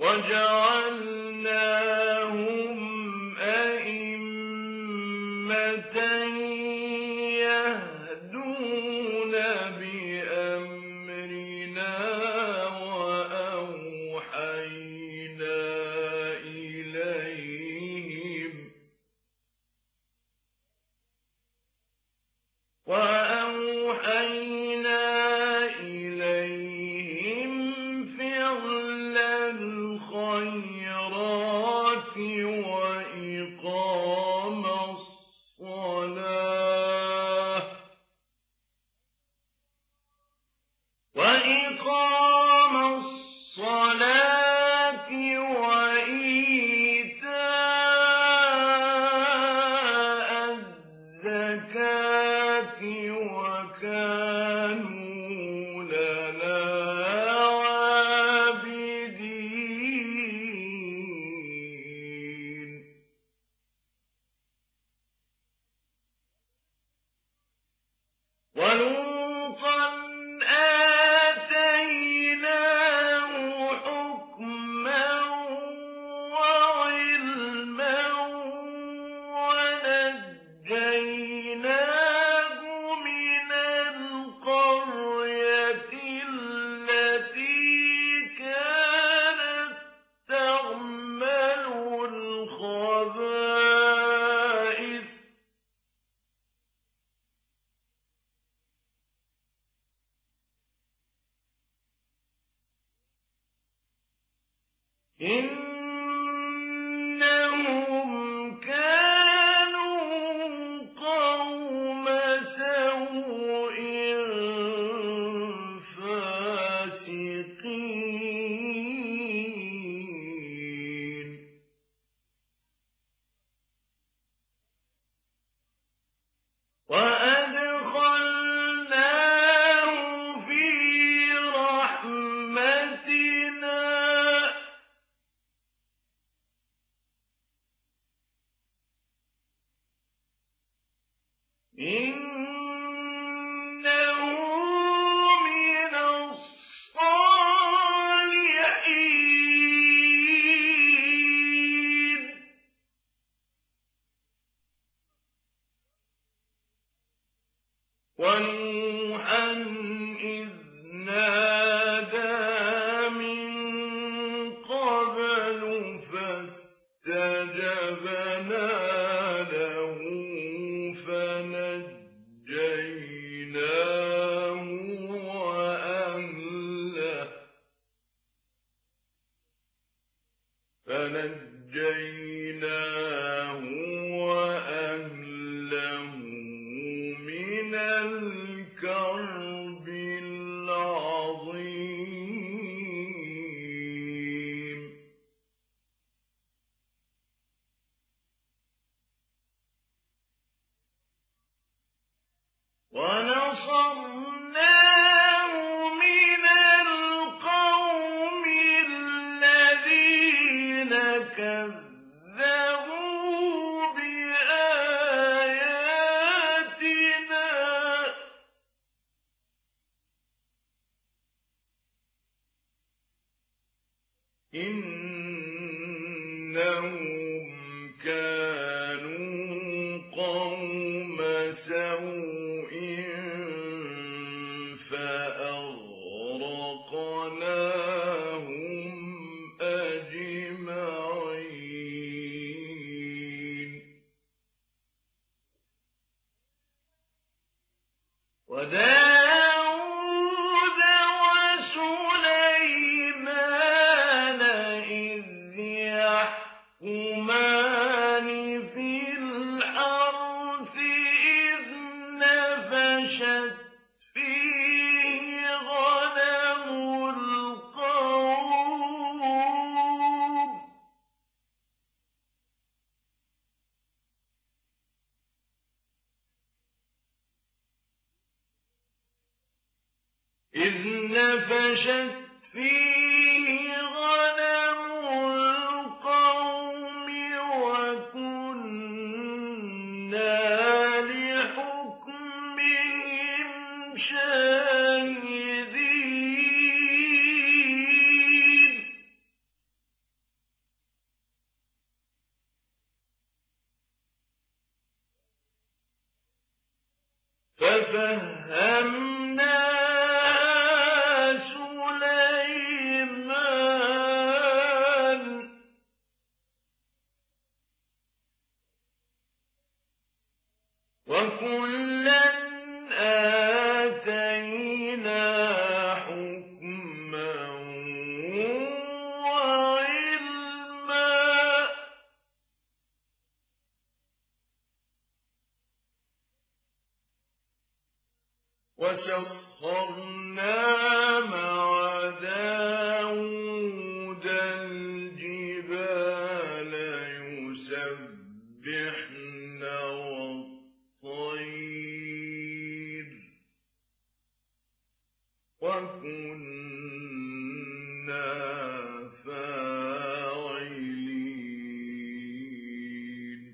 وجعلناهم أئمة يهدون بأمرنا وأوحينا إليهم فعل الخيرات وإقام الصلاة وإيتاء الزكاة وكانوا لنا عابدين ولوطا آتيناه حكما وعلما ونجيناه من القرية التي كانت تعمل الخبائث إنهم كانوا قوم سوء فاسقين وأدخلناه في رحمتنا إنه من الصالحين ونوحا إذ نادى من قبل فاستجبنا له فنجيناه وأهله من الكرب العظيم ونصرناه من القوم الذين كذبوا بآياتنا إنهم كانوا قوم سوء فأغرقناهم أجمعين وداود وسليمان إذ يحكمان في الحرث إذ نفشت فيه غنم القوم وكنا لحكمهم شاهدين وَسَخَّرْنَا مَعَ دَاوُودَ الْجِبَالَ يُسَبِّحْنَ وَالطَّيْرَ ۚ وَكُنَّا فَاعِلِينَ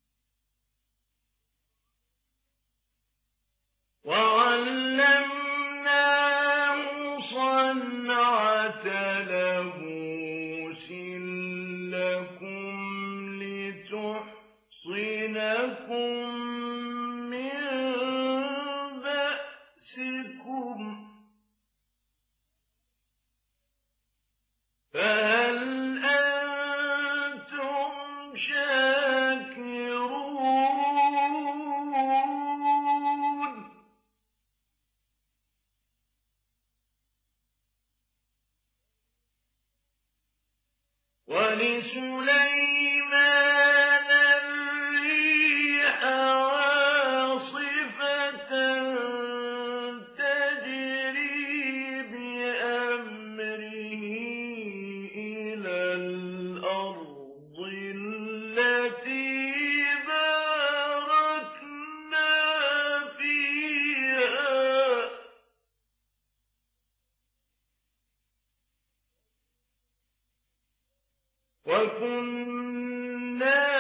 وَعَلَّمْنَاهُ صَنْعَةَ لَبُوسٍ لَّكُمْ لِتُحْصِنَكُم مِّن بَأْسِكُمْ ۖ فَهَلْ أَنتُمْ شَاكِرُونَ وَلِسُلَيْمَانَ الرِّيحَ عَاصِفَةً تَجْرِي بِأَمْرِهِ إِلَى الْأَرْضِ الَّتِي بَارَكْنَا فِيهَا ۚ وَكُنَّا